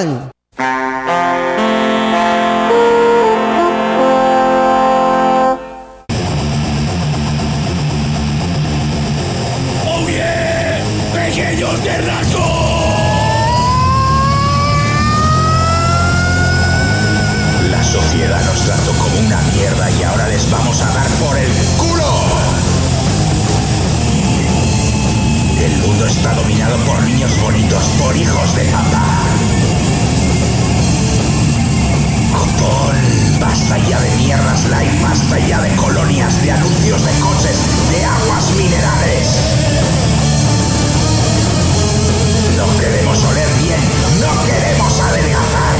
Atención. ¡Oh yeah! ¡Pequeños Terrascos! La sociedad nos trató como una mierda y ahora les vamos a dar por el culo. El mundo está dominado por niños bonitos, por hijos de papá. Copón, basta ya de mierdas light, basta ya de colonias, de anuncios de coches, de aguas minerales. No queremos oler bien, no queremos adelgazar.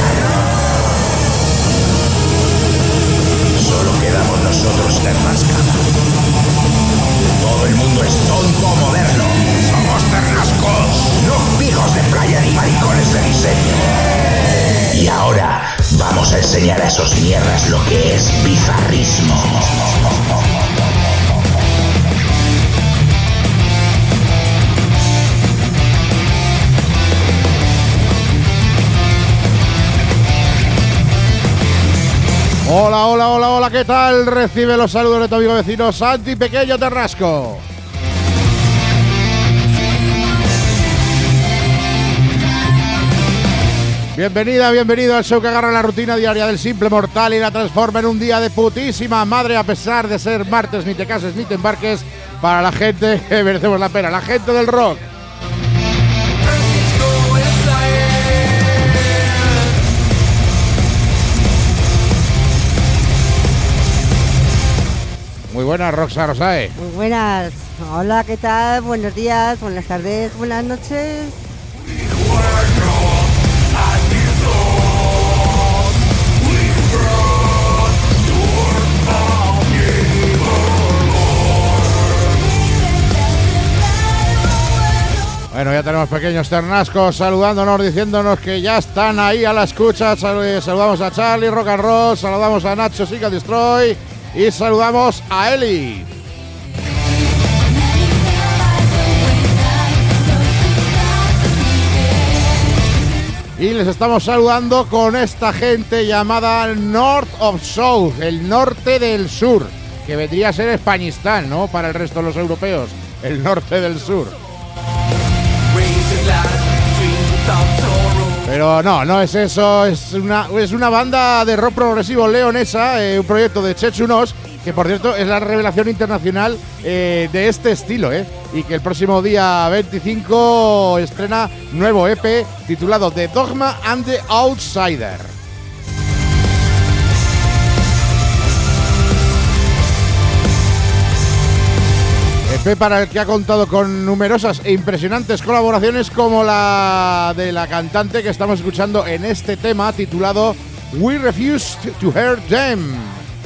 Solo quedamos nosotros, Ternasca. Todo el mundo es tonto moderno. Somos Ternascos, no hijos de playa ni maricones de diseño. Y ahora vamos a enseñar a esos mierdas lo que es bizarrismo. Hola, hola, hola, hola, ¿qué tal? Recibe los saludos de tu amigo vecino Santi Pequeño Terrasco. Bienvenida, bienvenido al show que agarra la rutina diaria del simple mortal y la transforma en un día de putísima madre, a pesar de ser martes, ni te cases ni te embarques, para la gente que merecemos la pena, la gente del rock. Muy buenas, Roxa Rosae. Muy buenas. Hola, ¿qué tal? Buenos días, buenas tardes, buenas noches. Bueno, ya tenemos pequeños ternascos saludándonos, diciéndonos que ya están ahí a la escucha. Saludamos a Charlie, Rock and Roll, saludamos a Nacho, Sica Destroy y saludamos a Eli. Y les estamos saludando con esta gente llamada North of South, el norte del sur, que vendría a ser Españistán, ¿no? Para el resto de los europeos, el norte del sur. Pero no es eso, es una banda de rock progresivo leonesa, un proyecto de Chechunos, que por cierto es la revelación internacional de este estilo, y que el próximo día 25 estrena nuevo EP titulado The Dogma and the Outsider. EP para el que ha contado con numerosas e impresionantes colaboraciones como la de la cantante que estamos escuchando en este tema titulado We Refuse to Hear Them.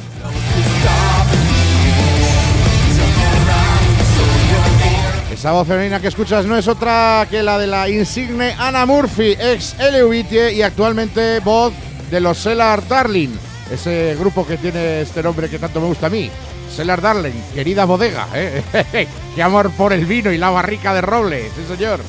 Esa voz femenina que escuchas no es otra que la de la insigne Anna Murphy, ex Eleuvitie y actualmente voz de los Cellar Darling, ese grupo que tiene este nombre que tanto me gusta a mí. Cellar Darling, querida bodega, qué amor por el vino y la barrica de roble, sí señor.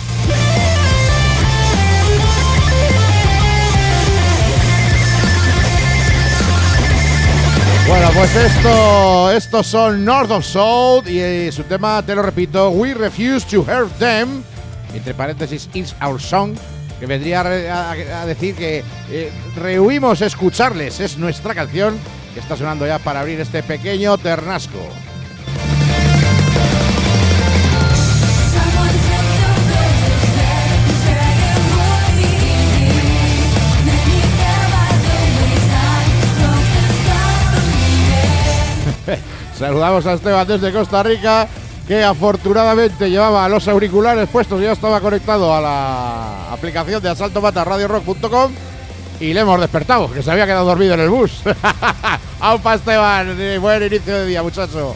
Bueno, pues estos son North of South y su tema, te lo repito, We Refuse to Hear Them, entre paréntesis, It's Our Song, que vendría a decir que rehuimos escucharles, es nuestra canción, que está sonando ya para abrir este pequeño ternasco. Saludamos a Esteban desde Costa Rica, que afortunadamente llevaba los auriculares puestos y ya estaba conectado a la aplicación de asaltomata.radiorock.com y le hemos despertado, que se había quedado dormido en el bus. ¡Aupa, Esteban! Buen inicio de día, muchacho.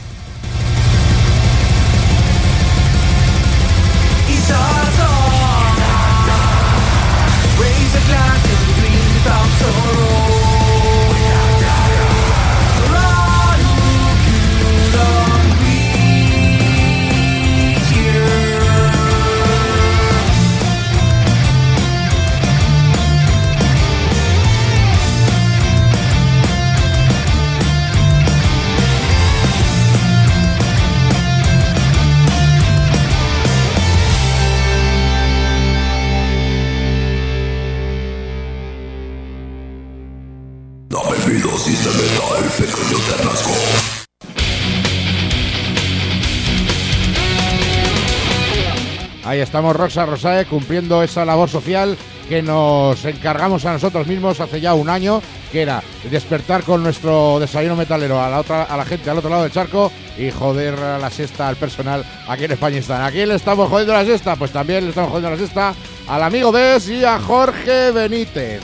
Ahí estamos, Roxa Rosae, cumpliendo esa labor social que nos encargamos a nosotros mismos hace ya un año, que era despertar con nuestro desayuno metalero a la gente al otro lado del charco y joder a la siesta al personal aquí en España. ¿A quién le estamos jodiendo la siesta? Pues también le estamos jodiendo la siesta al amigo Des y a Jorge Benítez.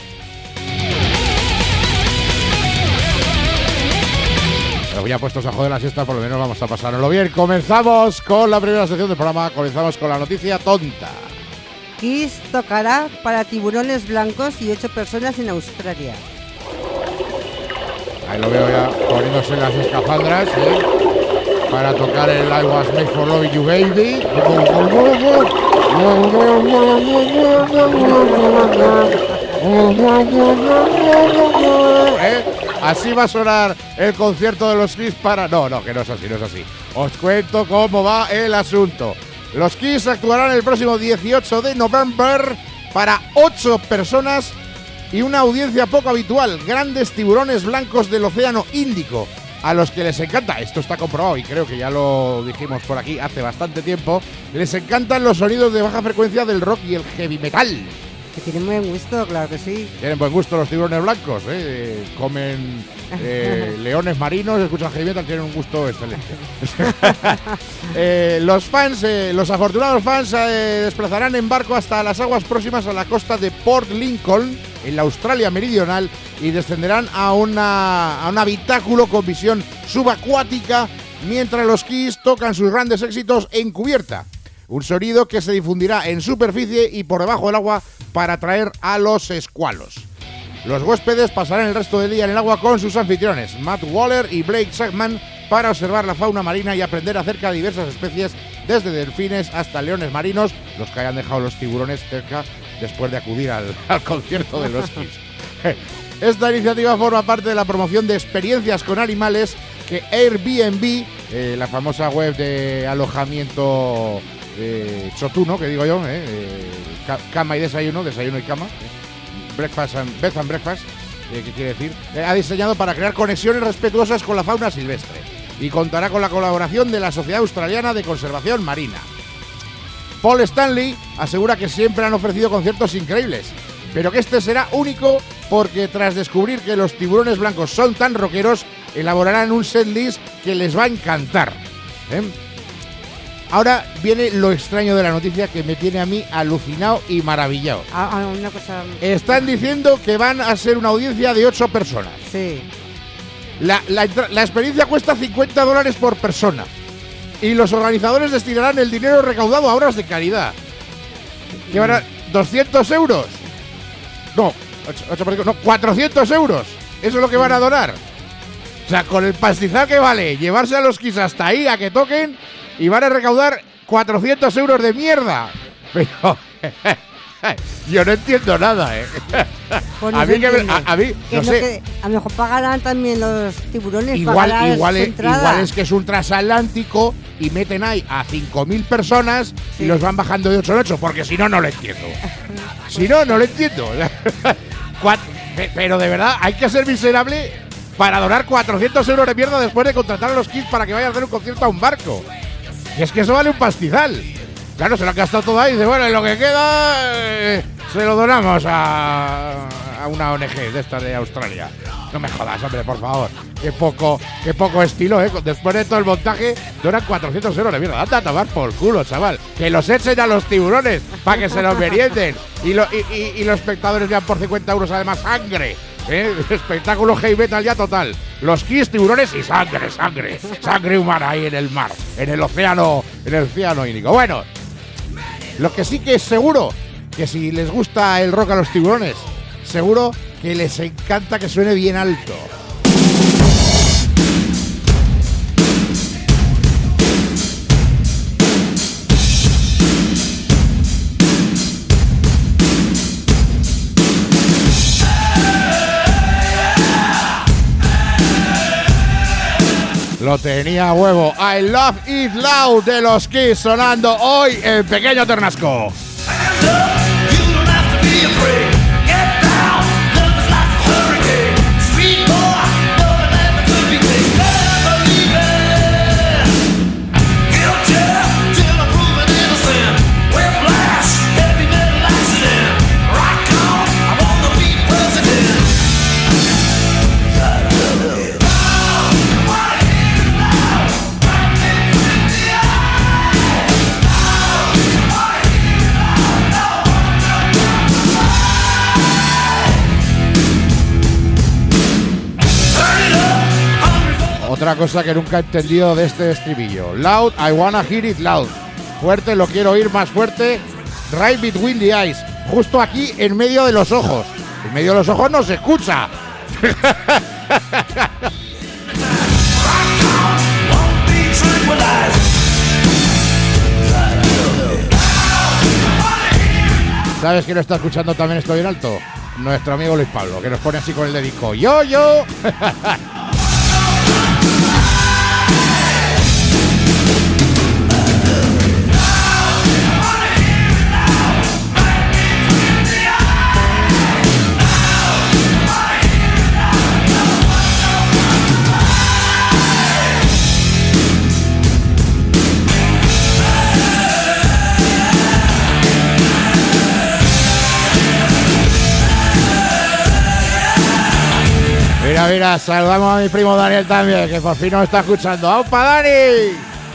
Pero ya puestos a joder la siesta, por lo menos vamos a pasárnoslo bien. Comenzamos con la primera sección del programa, comenzamos con la noticia tonta. Kiss tocará para tiburones blancos y 8 personas en Australia. Ahí lo veo ya poniéndose las escafandras, para tocar el I Was Made for Loving You Baby. Así va a sonar el concierto de los Kiss para... No, que no es así, no es así. Os cuento cómo va el asunto. Los Kiss actuarán el próximo 18 de noviembre para 8 personas y una audiencia poco habitual. Grandes tiburones blancos del Océano Índico, a los que les encanta, esto está comprobado y creo que ya lo dijimos por aquí hace bastante tiempo, les encantan los sonidos de baja frecuencia del rock y el heavy metal. Que tienen buen gusto, claro que sí. Tienen buen gusto los tiburones blancos, comen leones marinos, escuchan heavy metal, tienen un gusto excelente. Los afortunados fans desplazarán en barco hasta las aguas próximas a la costa de Port Lincoln, en la Australia meridional, y descenderán a un habitáculo con visión subacuática mientras los Kiss tocan sus grandes éxitos en cubierta. Un sonido que se difundirá en superficie y por debajo del agua para atraer a los escualos. Los huéspedes pasarán el resto del día en el agua con sus anfitriones, Matt Waller y Blake Segman, para observar la fauna marina y aprender acerca de diversas especies, desde delfines hasta leones marinos, los que hayan dejado los tiburones cerca después de acudir al concierto de los Kiss. Esta iniciativa forma parte de la promoción de experiencias con animales que Airbnb, la famosa web de alojamiento chotuno, que digo yo, cama y desayuno y cama, breakfast and bed and breakfast, ¿qué quiere decir? Ha diseñado para crear conexiones respetuosas con la fauna silvestre y contará con la colaboración de la Sociedad Australiana de Conservación Marina. Paul Stanley asegura que siempre han ofrecido conciertos increíbles, pero que este será único porque tras descubrir que los tiburones blancos son tan rockeros, elaborarán un setlist que les va a encantar. Ahora viene lo extraño de la noticia, que me tiene a mí alucinado y maravillado. Una cosa... Están diciendo que van a ser una audiencia de 8 personas. Sí. La experiencia cuesta $50 por persona. Y los organizadores destinarán el dinero recaudado a obras de caridad. ¿Qué van a...? ¿200 euros? No, 400 euros. Eso es lo que van a donar. O sea, con el pastizal que vale llevarse a los Kiss hasta ahí a que toquen, y van a recaudar 400 euros de mierda. Pero yo no entiendo nada, Pues a mí, no sé. Que a lo mejor pagarán también los tiburones. Igual es que es un transatlántico y meten ahí a 5.000 personas, sí, y los van bajando de 8 en 8, porque si no, no lo entiendo. Si no, no lo entiendo. Pero de verdad, hay que ser miserable para donar 400 euros de mierda después de contratar a los Kiss para que vayan a hacer un concierto a un barco. Y es que eso vale un pastizal. Claro, se lo han gastado todo ahí y dice, bueno, y lo que queda se lo donamos a una ONG de esta de Australia. No me jodas, hombre, por favor. Qué poco estilo, Después de todo el montaje, donan 400 euros de mierda. Anda a tomar por culo, chaval. Que los echen a los tiburones para que se los merienden. Y los espectadores vean por 50 euros además sangre. Espectáculo heavy metal ya total. Los Kiss, tiburones y sangre humana ahí en el mar, en el océano Índico. Bueno, lo que sí que es seguro, que si les gusta el rock a los tiburones, seguro que les encanta que suene bien alto. Lo tenía a huevo. I Love It Loud de los Kiss sonando hoy en Pequeño Ternasco. Otra cosa que nunca he entendido de este estribillo. Loud, I wanna hear it loud. Fuerte, lo quiero oír más fuerte. Right between the eyes. Justo aquí, en medio de los ojos. En medio de los ojos no se escucha. ¿Sabes quién lo está escuchando también esto bien alto? Nuestro amigo Luis Pablo, que nos pone así con el dedico. ¡Yo! Mira, saludamos a mi primo Daniel también, que por fin nos está escuchando. ¡Aupa, Dani!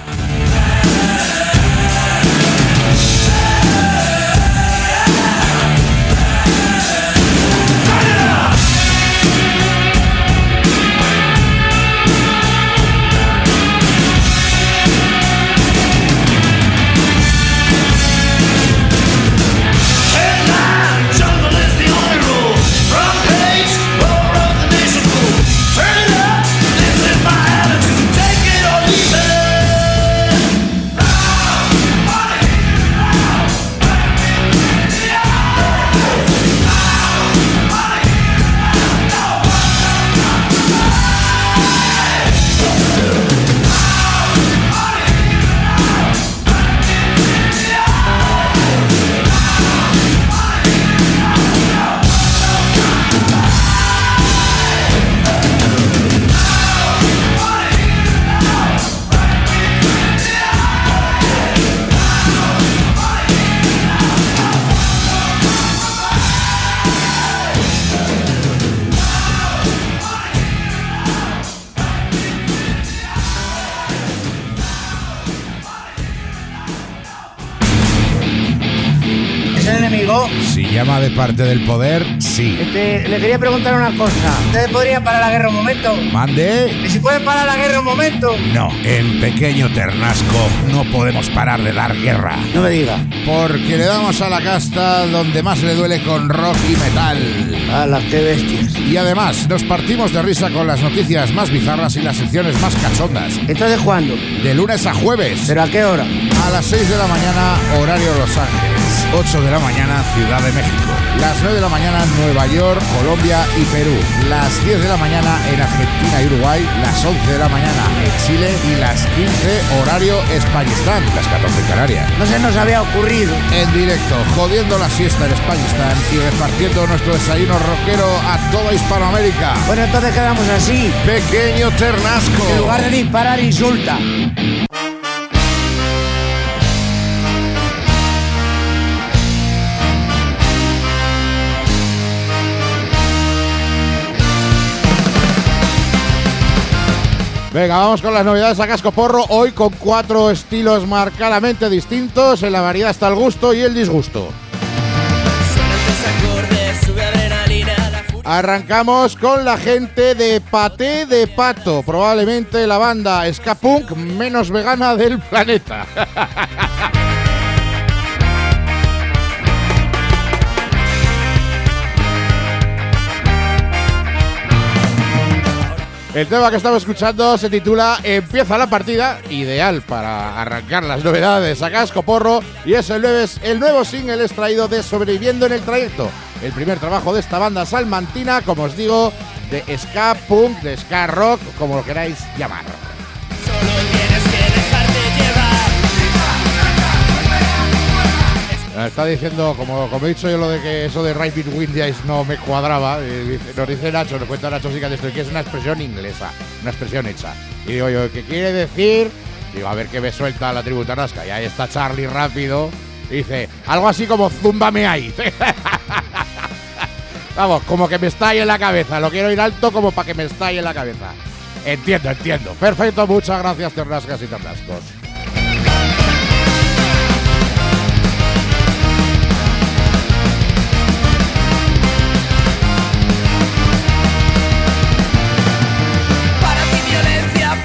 Si llama de parte del poder, sí. Le quería preguntar una cosa. ¿Ustedes podrían parar la guerra un momento? ¿Mande? ¿Y si pueden parar la guerra un momento? No, en Pequeño Ternasco no podemos parar de dar guerra. No me diga. Porque le damos a la casta donde más le duele con rock y metal. ¡Hala, qué bestias! Y además, nos partimos de risa con las noticias más bizarras y las secciones más cachondas. ¿Entonces cuándo? De lunes a jueves. ¿Pero a qué hora? A las 6 de la mañana, horario Los Ángeles. 8 de la mañana, Ciudad de México. Las 9 de la mañana, Nueva York, Colombia y Perú. Las 10 de la mañana en Argentina y Uruguay. Las 11 de la mañana en Chile. Y las 15, horario Españistán. Las 14 en Canarias. No se nos había ocurrido. En directo, jodiendo la siesta en Españistán y repartiendo nuestro desayuno rockero a toda Hispanoamérica. Bueno, entonces quedamos así. Pequeño Ternasco. En lugar de disparar, insulta. Venga, vamos con las novedades a casco porro. Hoy con 4 estilos marcadamente distintos. En la variedad está el gusto y el disgusto. Arrancamos con la gente de Paté de Pato, probablemente la banda ska punk menos vegana del planeta. El tema que estamos escuchando se titula Empieza la partida, ideal para arrancar las novedades a casco porro, y es el nuevo single extraído de Sobreviviendo en el Trayecto, el primer trabajo de esta banda salmantina, como os digo, de ska punk, de ska rock, como lo queráis llamar. Solo tienes que dejarte llevar. Está diciendo, como he dicho yo, lo de que eso de Right Between the Eyes no me cuadraba. Nos dice Nacho, nos cuenta Nacho Sica de esto, que es una expresión inglesa, una expresión hecha. Y digo yo, ¿qué quiere decir? Digo, a ver qué me suelta la tribu tarrasca. Y ahí está Charlie rápido. Y dice, algo así como zúmbame ahí. Vamos, como que me estalle en la cabeza. Lo quiero ir alto como para que me estalle en la cabeza. Entiendo. Perfecto, muchas gracias, Ternascas y Ternascos. Para ti violencia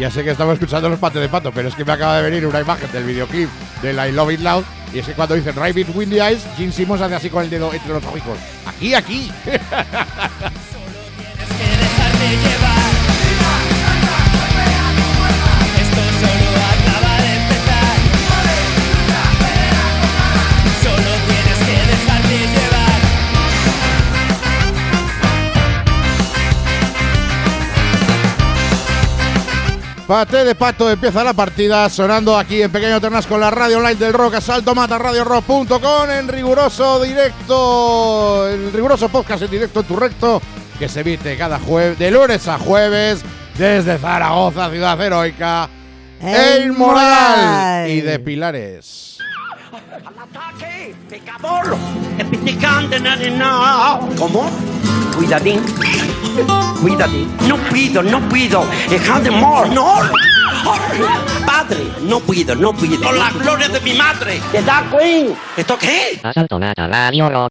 ya sé que estamos escuchando los pates de pato, pero es que me acaba de venir una imagen del videoclip de I Love It Loud. Y es que cuando dicen Right Between the Eyes, Gene Simmons hace así con el dedo entre los ojos. Aquí, aquí. Solo tienes que dejarte llevar. Esto solo acaba de empezar. Solo tienes que dejarte llevar. Pate de pato, empieza la partida sonando aquí en Pequeño Ternasco, la radio online del rock, Asalto Mata, radiorock.com, en riguroso directo, el riguroso podcast en directo en tu recto, que se emite cada jueves, de lunes a jueves, desde Zaragoza, ciudad heroica, El Moral y de Pilares. ¡Al ataque! ¡Pecador! ¡Epicante, no! ¿Cómo? Cuidadín. Cuidadín. No puedo. ¡Dejad more! ¡No! Padre, no puedo. ¡Por la gloria de mi madre! ¡Te da Queen! ¿Esto qué? Asalto Mata, radio rock.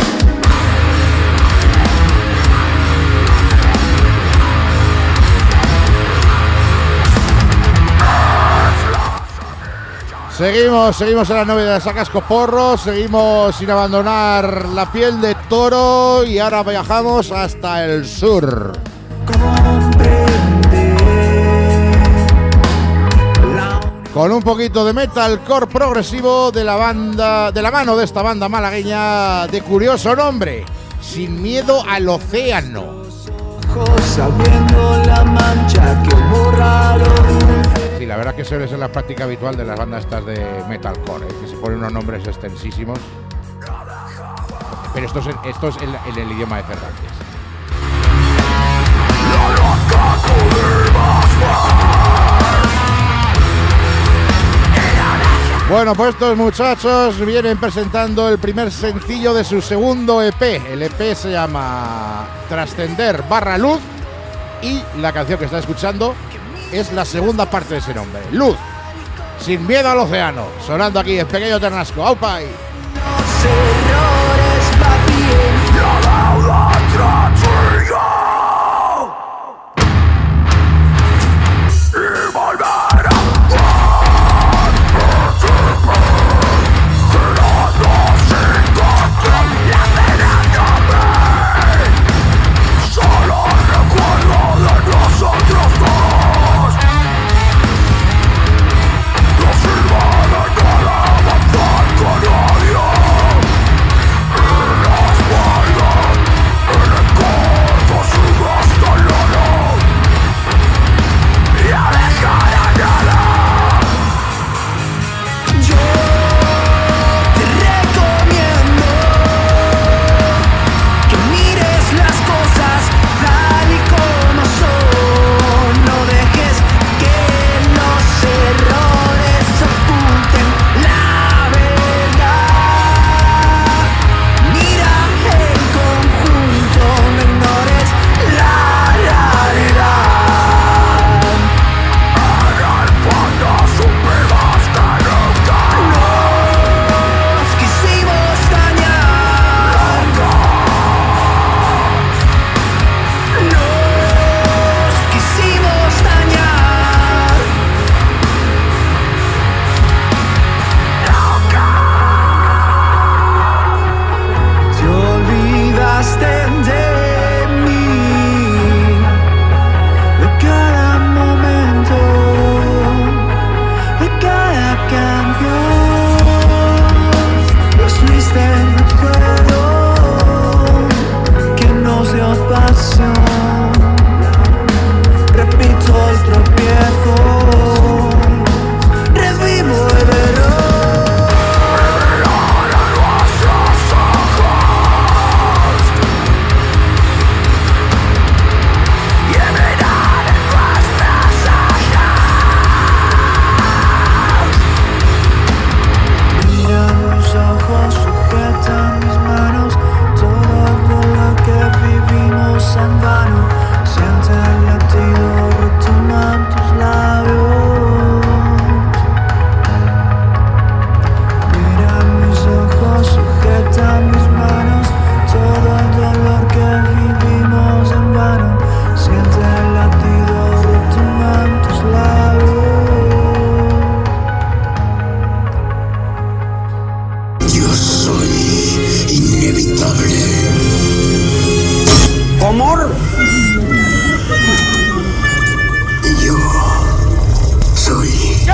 Seguimos en la novedades a casco porro, seguimos sin abandonar la piel de toro y ahora viajamos hasta el sur. Con un poquito de metalcore progresivo de la mano de esta banda malagueña de curioso nombre, Sin Miedo al Océano. Sabiendo la mancha que borraron. Sí, la verdad que suele ser la práctica habitual de las bandas estas de metalcore, que se ponen unos nombres extensísimos. Pero esto es en el idioma de Cervantes. Bueno, pues estos muchachos vienen presentando el primer sencillo de su segundo EP. El EP se llama Trascender / Luz y la canción que está escuchando es la segunda parte de ese nombre, Luz, Sin Miedo al Océano, sonando aquí en Pequeño Ternasco. ¡Aupai! Con odio, en la espalda amor. Y yo soy...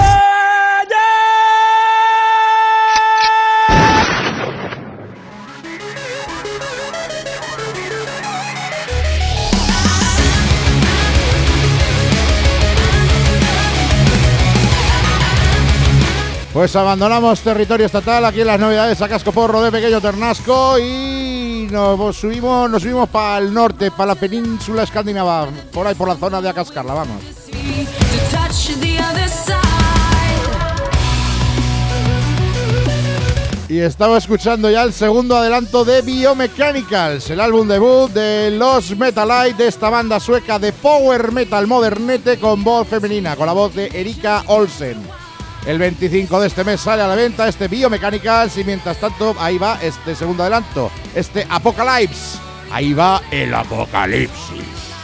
Pues abandonamos territorio estatal aquí en las novedades a cascoporro de Pequeño Ternasco y nos subimos para el norte, para la península escandinava, por ahí por la zona de Acascarla, vamos. Y estaba escuchando ya el segundo adelanto de Biomechanicals, el álbum debut de los Metalite, de esta banda sueca de power metal modernete con voz femenina, con la voz de Erika Olsen. El 25 de este mes sale a la venta este Biomechanicals y mientras tanto ahí va este segundo adelanto, este Apocalypse. Ahí va el apocalipsis.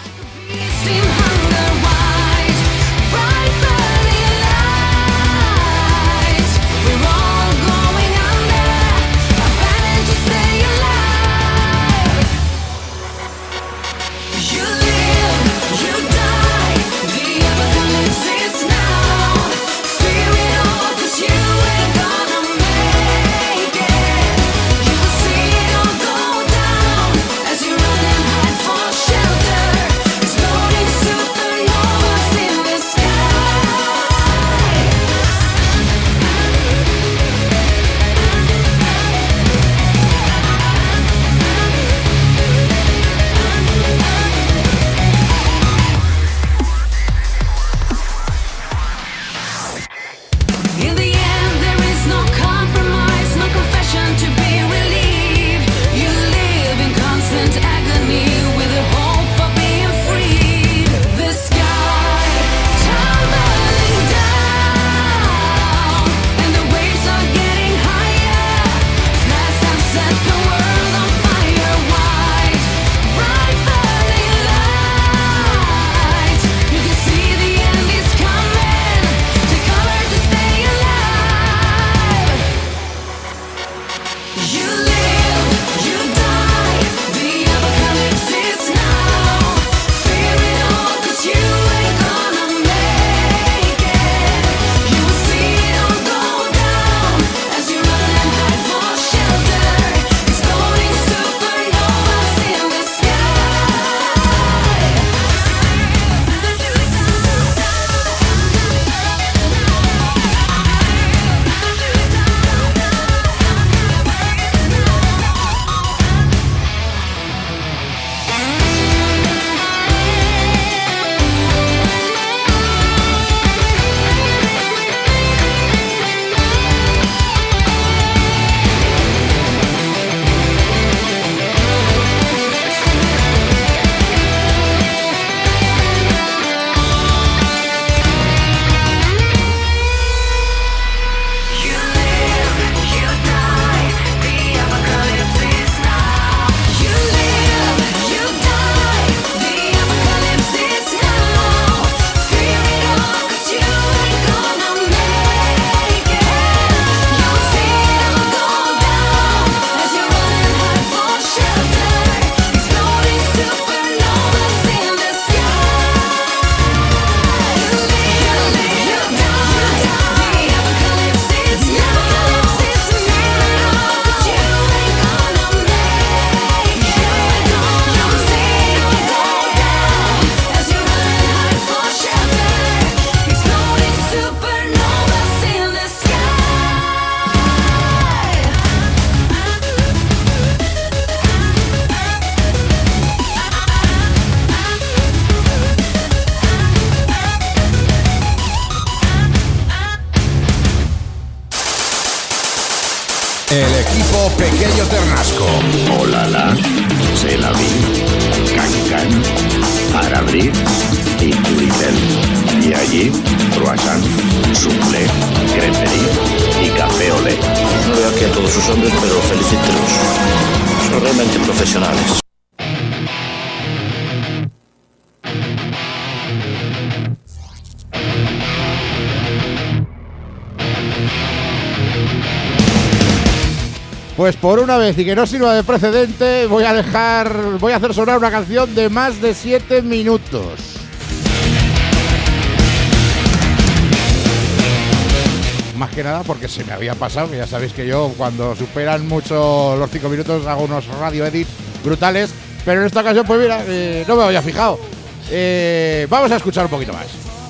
El equipo Pequeño Ternasco. Olala, C'est la vie, Can-Can, Arabri y Turitel. Y allí, croissant, soufflé, creperie y café olé. No veo aquí a todos sus hombres, pero felicítelos. Son realmente profesionales. Pues por una vez y que no sirva de precedente, voy a hacer sonar una canción de más de 7 minutos. Más que nada porque se me había pasado, que ya sabéis que yo cuando superan mucho los 5 minutos hago unos radio edits brutales, pero en esta ocasión pues mira, no me había fijado. Vamos a escuchar un poquito más.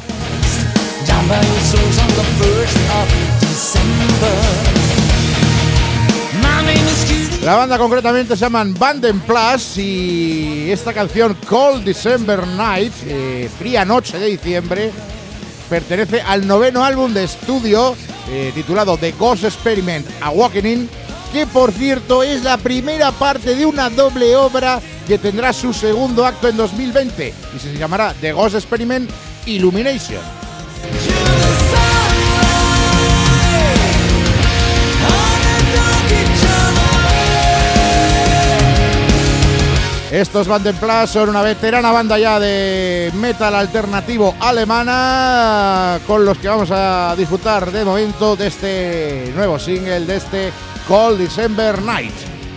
La banda concretamente se llaman Banden Plus y esta canción Cold December Night, fría noche de diciembre, pertenece al 9º álbum de estudio titulado The Ghost Experiment Awakening, que por cierto es la primera parte de una doble obra que tendrá su segundo acto en 2020 y se llamará The Ghost Experiment Illumination. Estos Banden Plus son una veterana banda ya de metal alternativo alemana, con los que vamos a disfrutar de momento de este nuevo single, de este Cold December Night,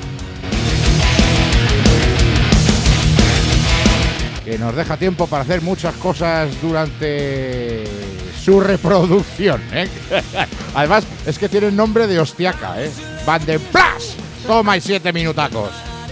que nos deja tiempo para hacer muchas cosas durante su reproducción, ¿eh? Además es que tienen nombre de hostiaca, ¿eh? Banden Plus, toma y 7 minutacos.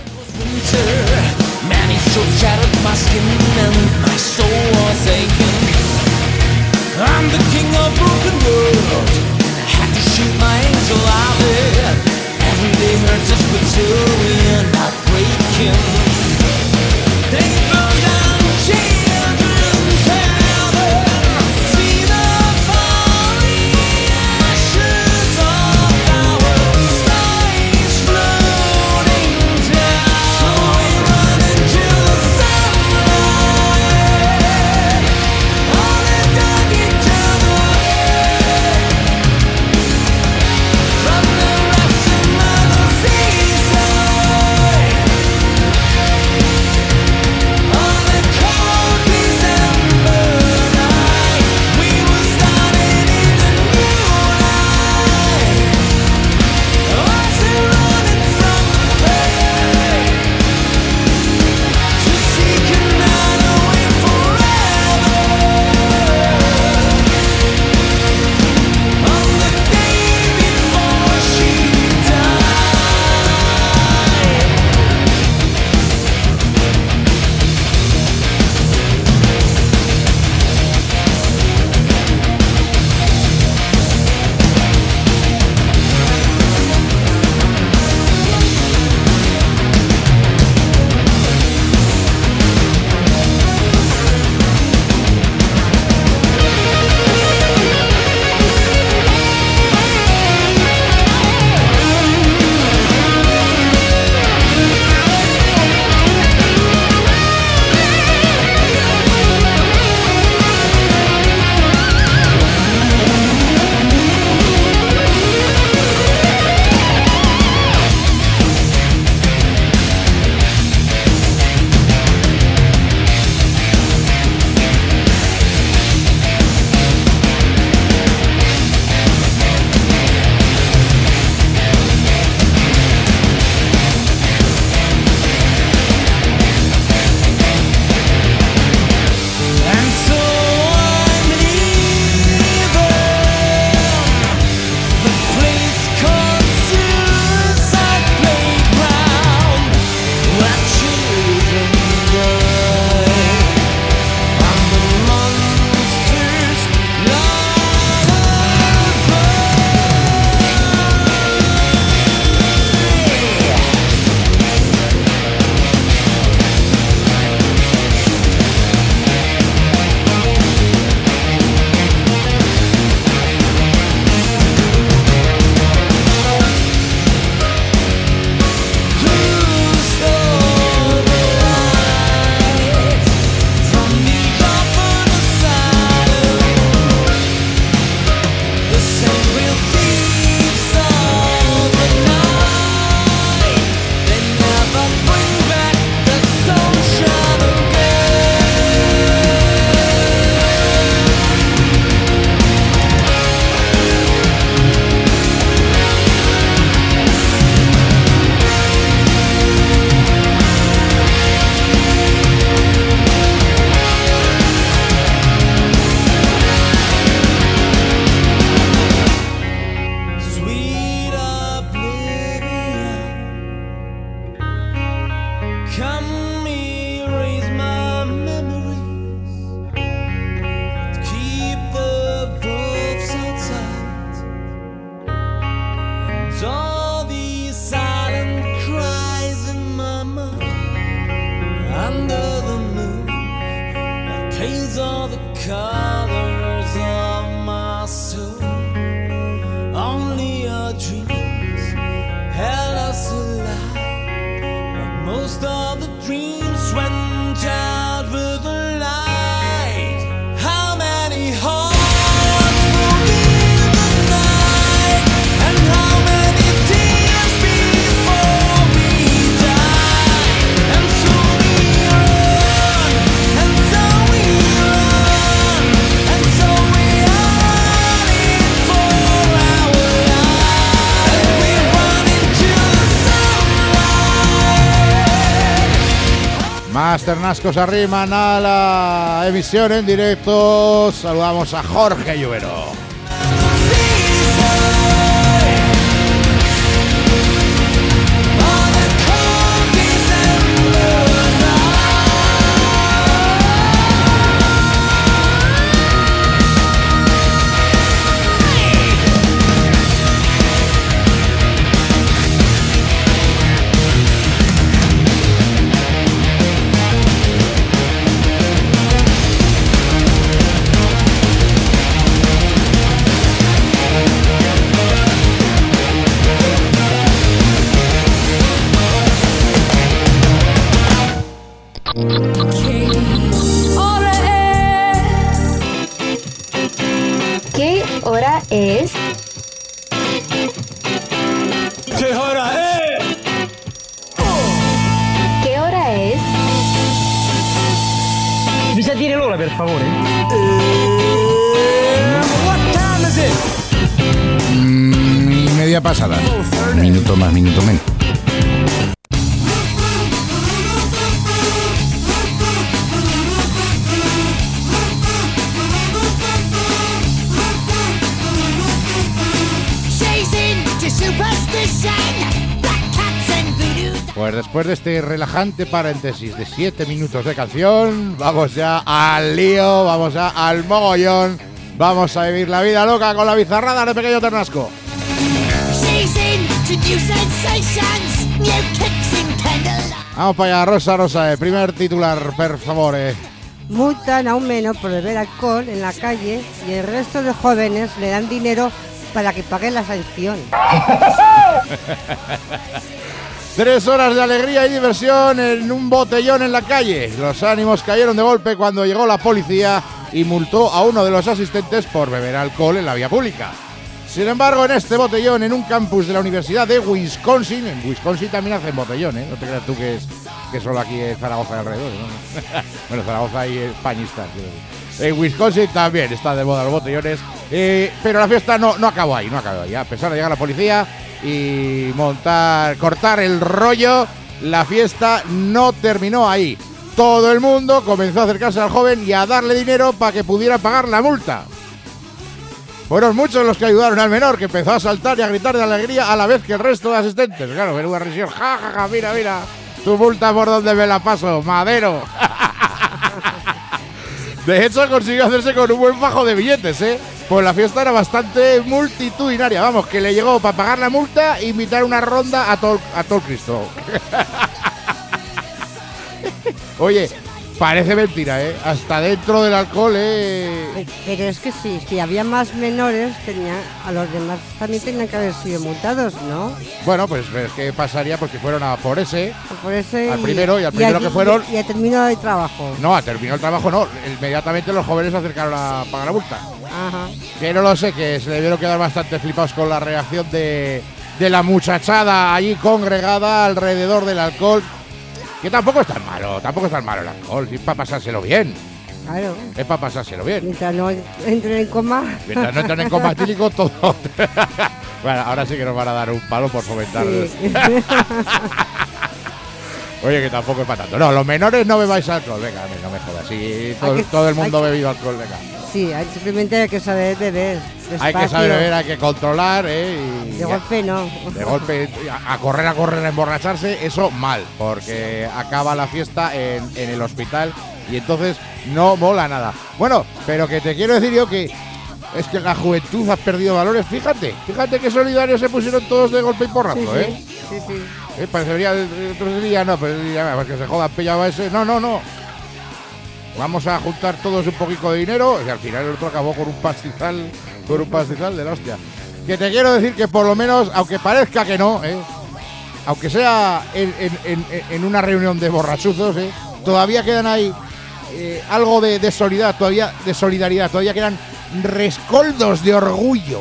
Many so shattered my skin and my soul was aching. I'm the king of broken world. I had to shoot my angel out there. Every day hurts us, but till we're not breaking. They burn down children's heaven. See the falling ashes of our skies floating down. all these silent cries in my mind under the moon that paints all the colors of my soul. Only your dreams held us alive, but most of the dreams went out with the light. How many hearts broke in the night, and how many tears before we died. And so we run, and so we run, and so we are running for our lives, and we run into the sunlight. Más ternascos arriman a la emisión en directo. Saludamos a Jorge Lluvero. ¿Qué hora es? ¿Qué hora es? ¿Qué hora es? Mi sentire l'ora, per favore. What time is it? Y media pasada. Minuto más, minuto menos. Pues después de este relajante paréntesis de 7 minutos de canción, vamos ya al lío, vamos ya al mogollón, vamos a vivir la vida loca con la bizarrada de Pequeño Ternasco. Vamos para allá, Rosa, primer titular, per favore. Multan a un menor por beber alcohol en la calle y el resto de jóvenes le dan dinero para que pague la sanción. 3 horas de alegría y diversión en un botellón en la calle. Los ánimos cayeron de golpe cuando llegó la policía y multó a uno de los asistentes por beber alcohol en la vía pública. Sin embargo, en este botellón, en un campus de la Universidad de Wisconsin, en Wisconsin también hacen botellón, ¿eh? No te creas tú que solo aquí en Zaragoza y alrededor, ¿no? Bueno, Zaragoza y Españista. En Wisconsin también están de moda los botellones, pero la fiesta no acabó ahí, A pesar de llegar la policía y cortar el rollo, la fiesta no terminó ahí. Todo el mundo comenzó a acercarse al joven y a darle dinero para que pudiera pagar la multa. Fueron muchos los que ayudaron al menor, que empezó a saltar y a gritar de alegría a la vez que el resto de asistentes. Claro, menuda risión. Ja, ja, ja, mira, tu multa por donde me la paso, madero. De hecho, consiguió hacerse con un buen fajo de billetes, ¿eh? Pues la fiesta era bastante multitudinaria. Vamos, que le llegó para pagar la multa e invitar una ronda a todo Cristo. Oye, parece mentira, ¿eh? Hasta dentro del alcohol, ¿eh? Pero es que sí, si había más menores, a los demás también tenían que haber sido multados, ¿no? Bueno, pues ¿qué pasaría? Porque fueron a por ese al primero, y al primero que fueron... Y a terminar el trabajo. No, a terminar el trabajo no. Inmediatamente los jóvenes se acercaron a pagar la multa. Ajá. Que no lo sé, que se debieron quedar bastante flipados con la reacción de la muchachada allí congregada alrededor del alcohol. Que tampoco es tan malo el alcohol, es para pasárselo bien. Claro. Es para pasárselo bien. Mientras no entren en coma. Mientras no entren en coma etílico, todo. Bueno, ahora sí que nos van a dar un palo por fomentar. Sí. Oye, que tampoco es para tanto. No, los menores no bebáis alcohol. Venga, no me jodas. Sí, todo el mundo ha bebido alcohol, venga. Sí, simplemente hay que saber beber. Despacio. Hay que saber beber, hay que controlar, y de golpe no. De golpe, a correr, a emborracharse, eso mal, porque acaba la fiesta en el hospital y entonces no mola nada. Bueno, pero que te quiero decir yo que Es que la juventud ha perdido valores. Fíjate que solidarios se pusieron todos de golpe y porrazo, Sí. Parecería otro día, no, pero ya, que se jodan, pillaba ese. No. Vamos a juntar todos un poquito de dinero y al final el otro acabó con un pastizal de la hostia. Que te quiero decir que por lo menos, aunque parezca que no, aunque sea en una reunión de borrachuzos, todavía quedan ahí algo de solidaridad, todavía quedan rescoldos de orgullo.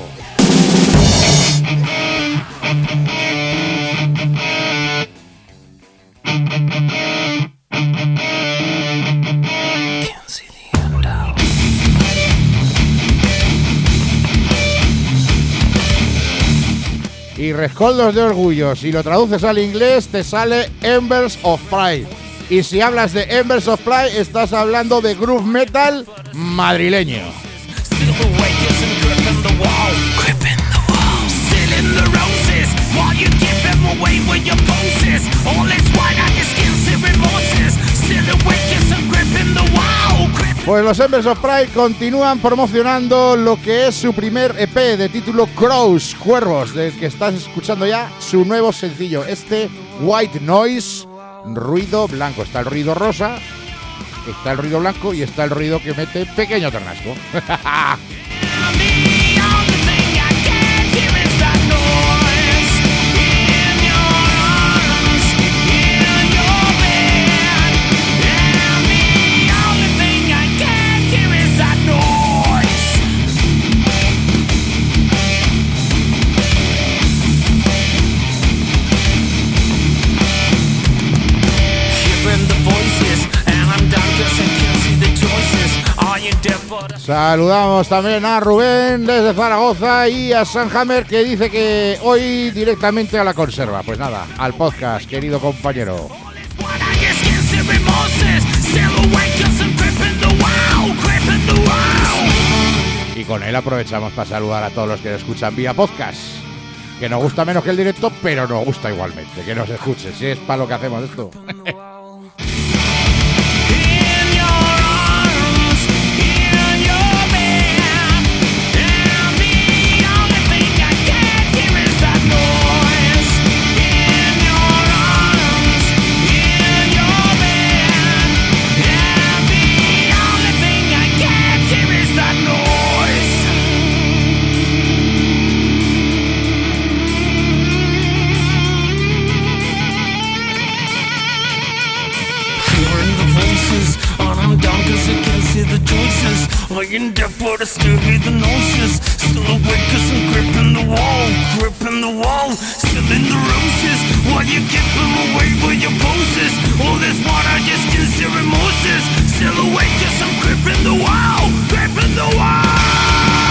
Y rescoldos de orgullo, si lo traduces al inglés te sale Embers of Pride. Y si hablas de Embers of Pride estás hablando de groove metal madrileño. Pues los Embers of Pride continúan promocionando lo que es su primer EP de título Crows, Cuervos, del que estás escuchando ya su nuevo sencillo, este White Noise, ruido blanco. Está el ruido rosa, está el ruido blanco y está el ruido que mete Pequeño Ternasco. Saludamos también a Rubén desde Zaragoza y a Sanhammer, que dice que hoy directamente a la conserva. Pues nada, al podcast, querido compañero. Y con él aprovechamos para saludar a todos los que nos escuchan vía podcast, que nos gusta menos que el directo, pero nos gusta igualmente que nos escuchen, si es para lo que hacemos esto. Laying dead but I still hear the noises. Still awake cause I'm gripping the wall. Still in the roses. Why you keeping away with your poses? All this water just gives you remorses. Still awake cause I'm gripping the wall. Gripping the wall.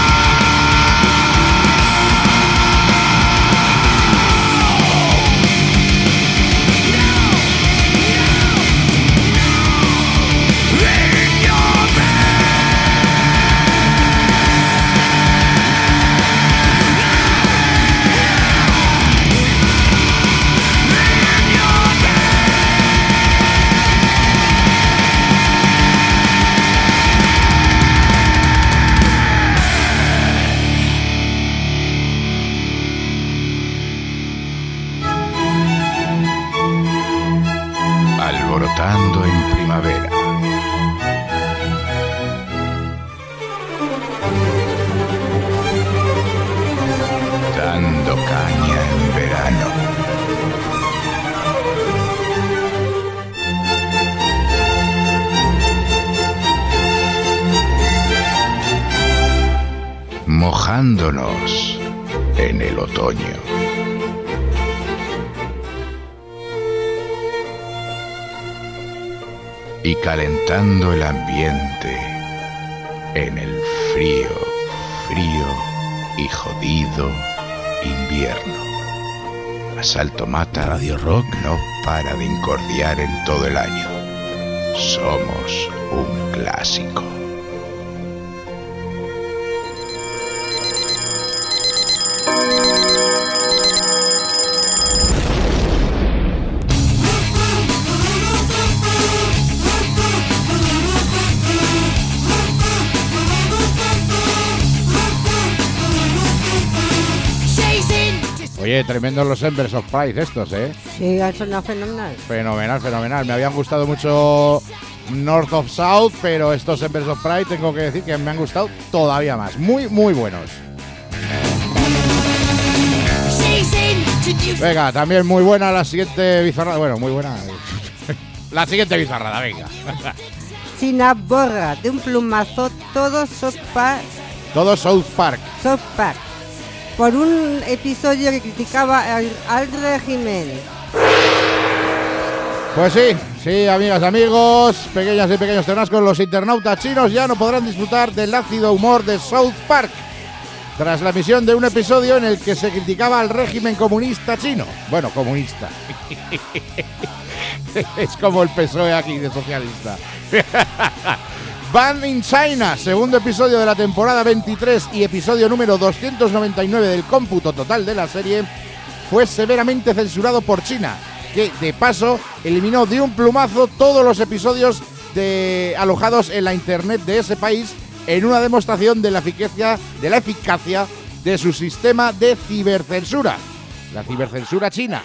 Alborotando en primavera. Dando caña en verano. Mojándonos en el otoño. Y calentando el ambiente en el frío y jodido invierno. Asalto Mata Radio Rock no para de incordiar en todo el año. Somos un clásico. Oye, tremendos los Embers of Pride estos, ¿eh? Sí, han sonado fenomenal. Fenomenal. Me habían gustado mucho North of South, pero estos Embers of Pride tengo que decir que me han gustado todavía más. Muy, muy buenos. Venga, también muy buena la siguiente bizarrada. Bueno, muy buena. La siguiente bizarrada, venga. China borra de un plumazo todo South Park. Todo South Park. Por un episodio que criticaba al régimen. Pues sí, amigas, amigos, pequeñas y pequeños ternascos, los internautas chinos ya no podrán disfrutar del ácido humor de South Park tras la emisión de un episodio en el que se criticaba al régimen comunista chino. Bueno, comunista. Es como el PSOE aquí de socialista. Banned in China, segundo episodio de la temporada 23 y episodio número 299 del cómputo total de la serie, fue severamente censurado por China, que de paso eliminó de un plumazo todos los episodios alojados en la internet de ese país en una demostración de la eficacia de su sistema de cibercensura. La cibercensura china.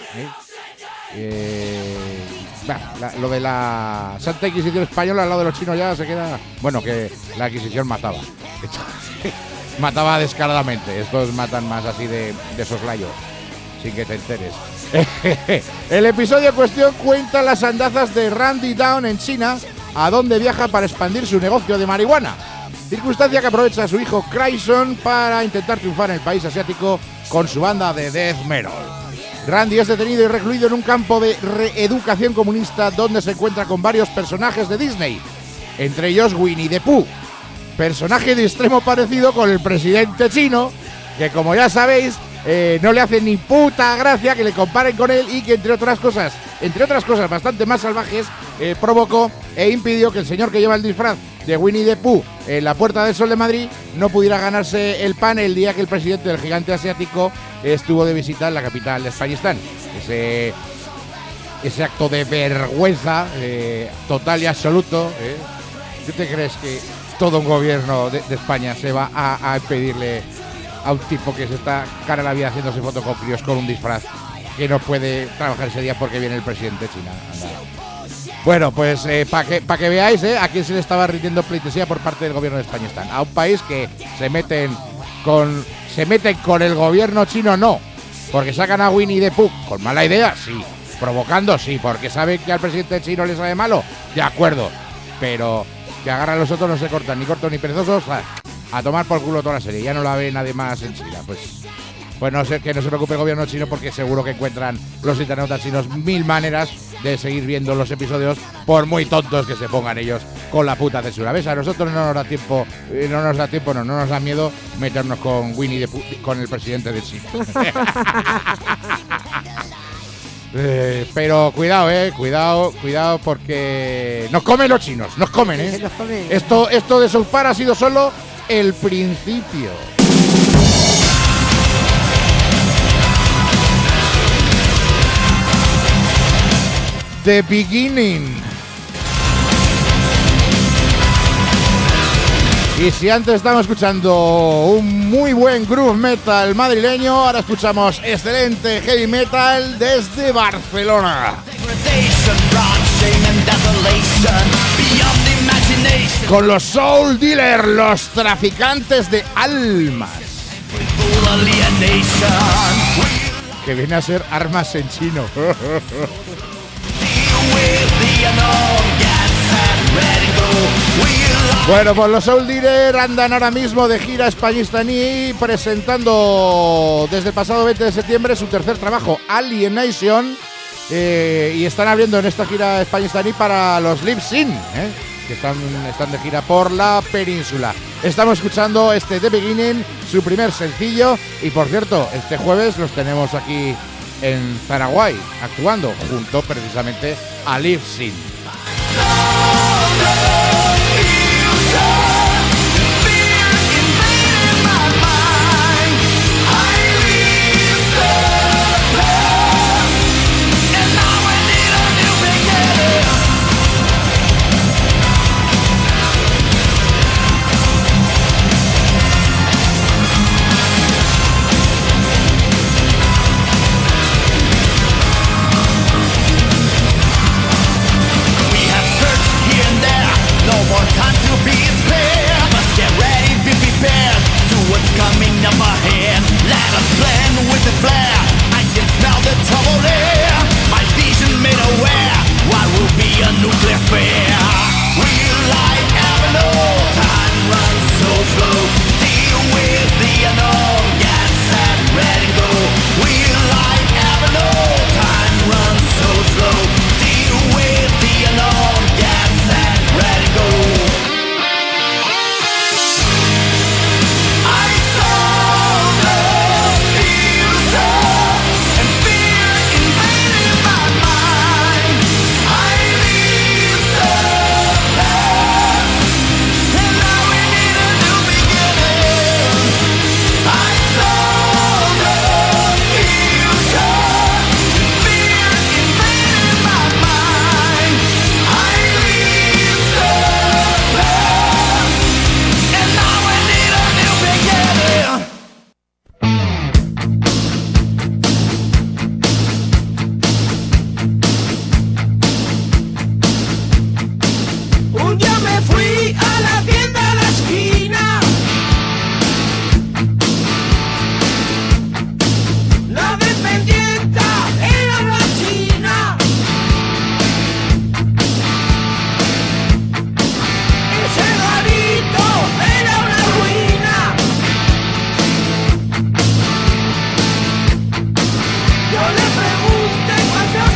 Lo de la Santa Inquisición española al lado de los chinos ya se queda... Bueno, que la Inquisición mataba. Mataba descaradamente. Estos matan más así de soslayo, sin que te enteres. El episodio en cuestión cuenta las andazas de Randy Down en China, a donde viaja para expandir su negocio de marihuana. Circunstancia que aprovecha a su hijo Cryson para intentar triunfar en el país asiático con su banda de death metal. Randy es detenido y recluido en un campo de reeducación comunista donde se encuentra con varios personajes de Disney, entre ellos Winnie the Pooh, personaje de extremo parecido con el presidente chino, que como ya sabéis, no le hace ni puta gracia que le comparen con él y que entre otras cosas bastante más salvajes, provocó e impidió que el señor que lleva el disfraz de Winnie the Pooh en la Puerta del Sol de Madrid no pudiera ganarse el pan el día que el presidente del gigante asiático estuvo de visita en la capital de Afganistán. Ese acto de vergüenza total y absoluto. ¿Tú te crees que todo un gobierno de España se va a impedirle a un tipo que se está cara a la vida haciéndose fotocopios con un disfraz que no puede trabajar ese día porque viene el presidente de China? Anda. Bueno, pues para que veáis a quién se le estaba rindiendo pleitesía por parte del gobierno de Afganistán. A un país que se meten con el gobierno chino, no, porque sacan a Winnie the Pooh con mala idea, sí, provocando, sí, porque saben que al presidente chino le sabe malo, de acuerdo, pero que agarran a los otros no se cortan, ni cortos ni perezosos, a tomar por culo toda la serie. Ya no la ve nadie más en China. Pues no sé, que no se preocupe el gobierno chino, porque seguro que encuentran los internautas chinos mil maneras de seguir viendo los episodios, por muy tontos que se pongan ellos con la puta censura. ¿Ves? A nosotros no nos da miedo meternos con Winnie the Pooh, con el presidente de China. Pero cuidado, porque nos comen los chinos, nos comen, Nos comen. Esto de South Park ha sido solo el principio. The Beginning. Y si antes estábamos escuchando un muy buen groove metal madrileño, ahora escuchamos excelente heavy metal desde Barcelona. Con los Soul Dealer, los traficantes de almas. Que viene a ser armas en chino. Bueno, pues los Soul Dealer andan ahora mismo de gira españistaní, presentando desde el pasado 20 de septiembre su tercer trabajo, Alienation, y están abriendo en esta gira españistaní para los Live Sin, que están de gira por la península. Estamos escuchando The Beginning, su primer sencillo, y por cierto, este jueves los tenemos aquí en Zaragoza, actuando junto precisamente a Live Sin.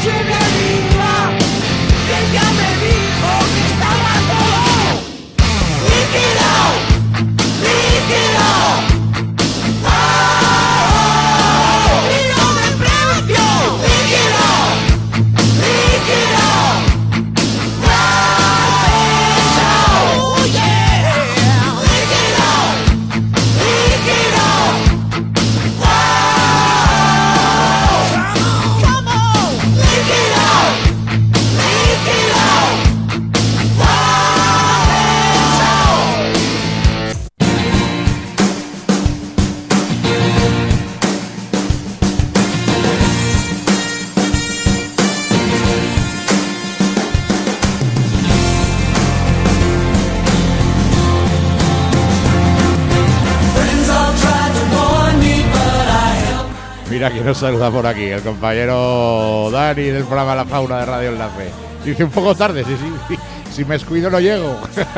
Mira quién nos saluda por aquí, el compañero Dani del programa La Fauna de Radio Enlace. Dice un poco tarde, sí, si me descuido no llego.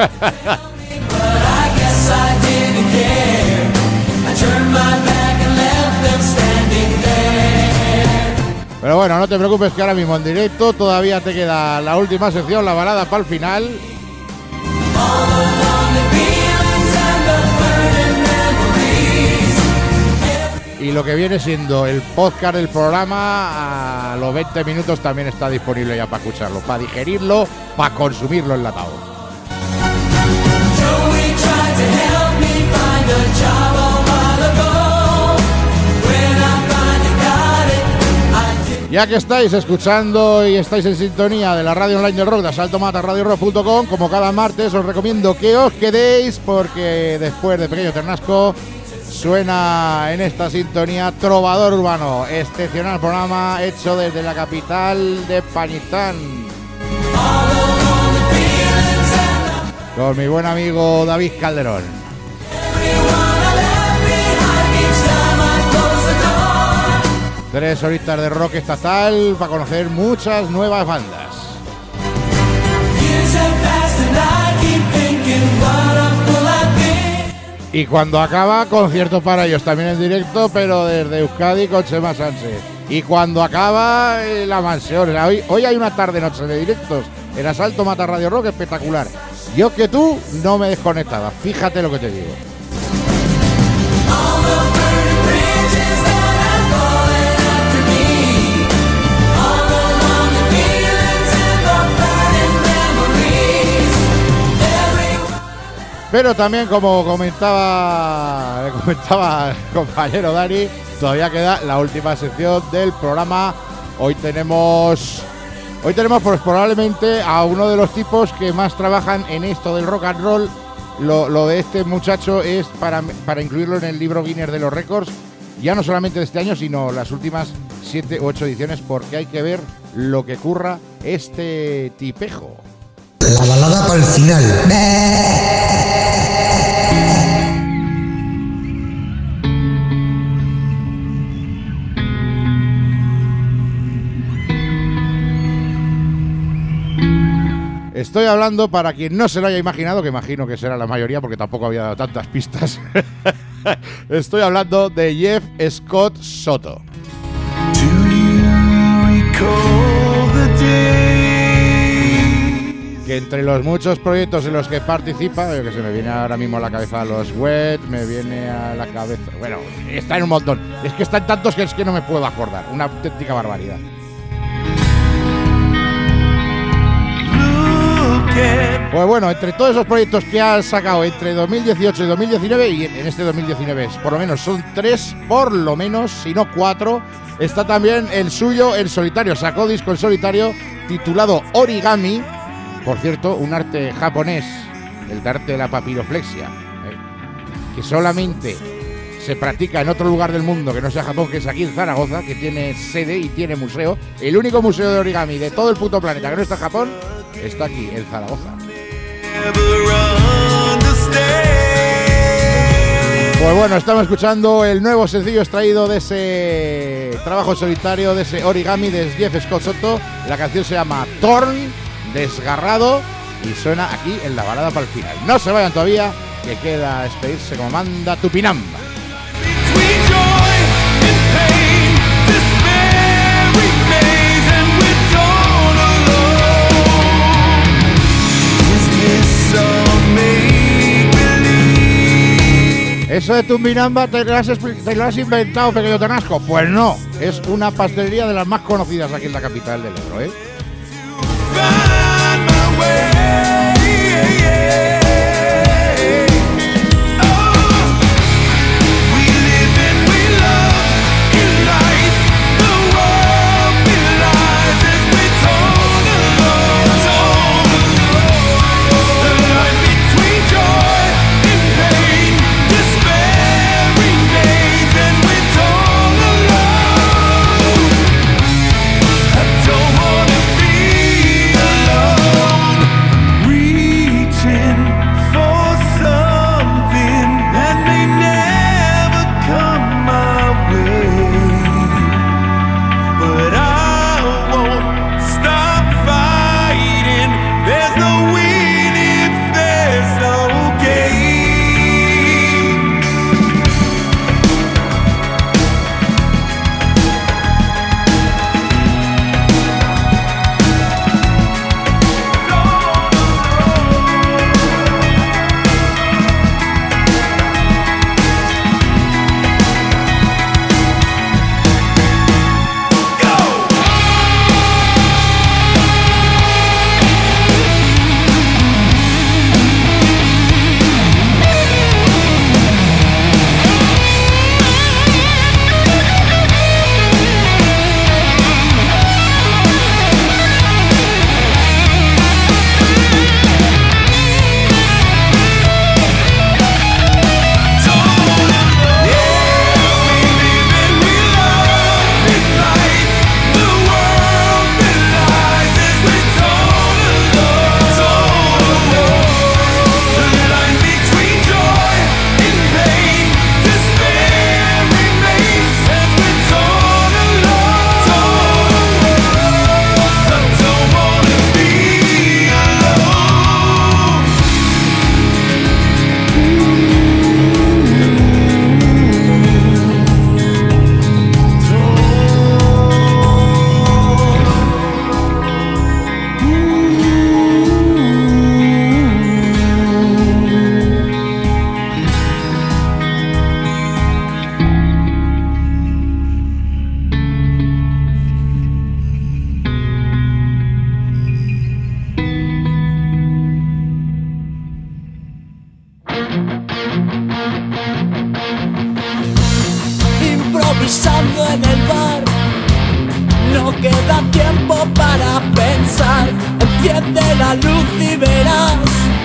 Pero bueno, no te preocupes que ahora mismo en directo todavía te queda la última sección, la balada para el final. Y lo que viene siendo el podcast del programa, a los 20 minutos también está disponible ya para escucharlo, para digerirlo, para consumirlo enlatado. Ya que estáis escuchando y estáis en sintonía de la radio online del rock de asaltomatarradiorock.com, como cada martes os recomiendo que os quedéis porque después de Pequeño Ternasco suena en esta sintonía Trovador Urbano, excepcional programa hecho desde la capital de Panistán, con mi buen amigo David Calderón. Tres horitas de rock estatal para conocer muchas nuevas bandas. Y cuando acaba, concierto para ellos también en directo, pero desde Euskadi con Chema Sánchez. Y cuando acaba, la mansión. Hoy hay una tarde-noche de directos en Asalto Mata Radio Rock espectacular. Yo que tú no me desconectaba, fíjate lo que te digo. Pero también, como comentaba el compañero Dani, todavía queda la última sección del programa. Hoy tenemos pues probablemente a uno de los tipos que más trabajan en esto del rock and roll. Lo de este muchacho es para incluirlo en el libro Guinness de los récords, ya no solamente de este año, sino las últimas 7 u 8 ediciones, porque hay que ver lo que curra este tipejo. La balada para el final. Estoy hablando, para quien no se lo haya imaginado, que imagino que será la mayoría porque tampoco había dado tantas pistas. Estoy hablando de Jeff Scott Soto. Que entre los muchos proyectos en los que participa, que se me viene ahora mismo a la cabeza los Wet, me viene a la cabeza... Bueno, está en un montón. Es que están tantos que es que no me puedo acordar. Una auténtica barbaridad. Pues bueno, entre todos esos proyectos que han sacado entre 2018 y 2019, y en este 2019 por lo menos son 3, por lo menos, si no 4, está también el suyo en solitario. Sacó disco en solitario titulado Origami, por cierto, un arte japonés, el arte de la papiroflexia, que solamente se practica en otro lugar del mundo que no sea Japón, que es aquí en Zaragoza, que tiene sede y tiene museo. El único museo de origami de todo el puto planeta que no está en Japón está aquí en Zaragoza. Pues bueno, estamos escuchando el nuevo sencillo extraído de ese trabajo solitario, de ese Origami de Jeff Scott Soto. La canción se llama Torn, Desgarrado, y suena aquí en la balada para el final. No se vayan todavía, que queda despedirse como manda Tupinamba. Between joy and pain, despair remains, and with Eso de Tumbinamba te lo has inventado, pequeño Ternasco. Pues no, es una pastelería de las más conocidas aquí en la capital del Ebro, ¿eh? Improvisando en el bar, no queda tiempo para pensar. Enciende la luz y verás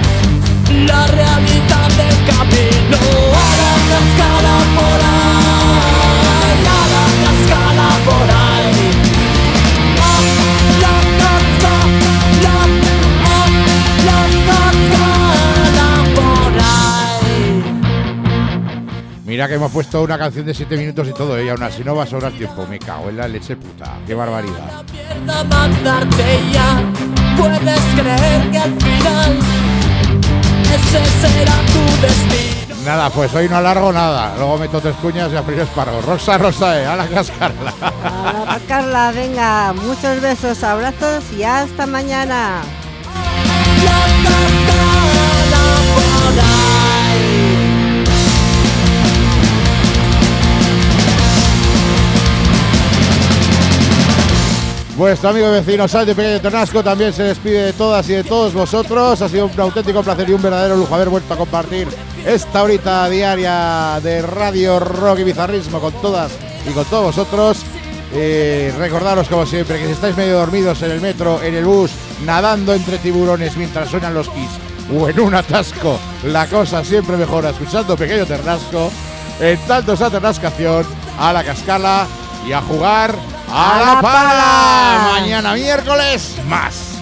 la realidad del camino. A la cascada por ahí, a la cascada por ahí. La cascada por ahí. Mira que hemos puesto una canción de 7 minutos y todo, y aún así no va a sobrar tiempo. Me cago en la leche puta, qué barbaridad. Mandarte ya, puedes creer que al final ese será tu destino. Nada, pues hoy no alargo nada. Luego meto 3 cuñas y a freír espárragos. Rosa, a la cascarla. A la cascarla, venga. Muchos besos, abrazos y hasta mañana. La cascada por ahí. Vuestro amigo y vecino Sal de Pequeño Ternasco también se despide de todas y de todos vosotros. Ha sido un auténtico placer y un verdadero lujo haber vuelto a compartir esta horita diaria de radio, rock y bizarrismo con todas y con todos vosotros. Recordaros como siempre que si estáis medio dormidos en el metro, en el bus, nadando entre tiburones mientras suenan los Kiss o en un atasco, la cosa siempre mejora escuchando Pequeño Ternasco. En tanto esa ternascación, a la cascala y a jugar a la pala. Mañana miércoles más.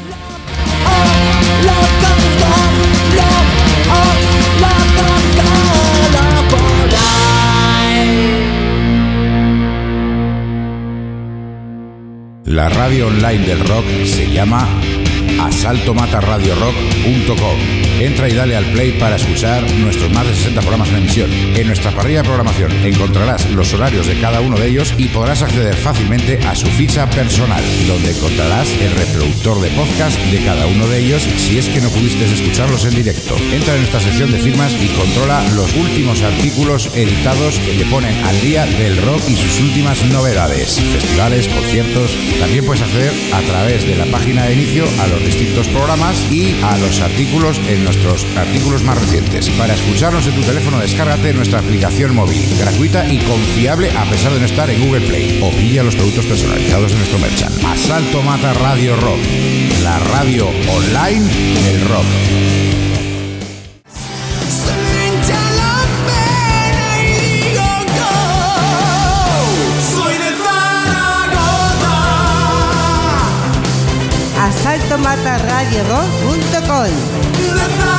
La radio online del rock se llama asaltomatarradiorock.com. Entra y dale al play para escuchar nuestros más de 60 programas en emisión. En nuestra parrilla de programación encontrarás los horarios de cada uno de ellos y podrás acceder fácilmente a su ficha personal, donde encontrarás el reproductor de podcast de cada uno de ellos si es que no pudiste escucharlos en directo. Entra en nuestra sección de firmas y controla los últimos artículos editados que te ponen al día del rock y sus últimas novedades, festivales, conciertos. También puedes acceder a través de la página de inicio a los distintos programas y a los artículos en nuestros artículos más recientes. Para escucharnos en tu teléfono, descárgate nuestra aplicación móvil, gratuita y confiable a pesar de no estar en Google Play, o pilla los productos personalizados de nuestro merchant. Asalto Mata Radio Rock, la radio online del rock. asaltomatarradiorock.com.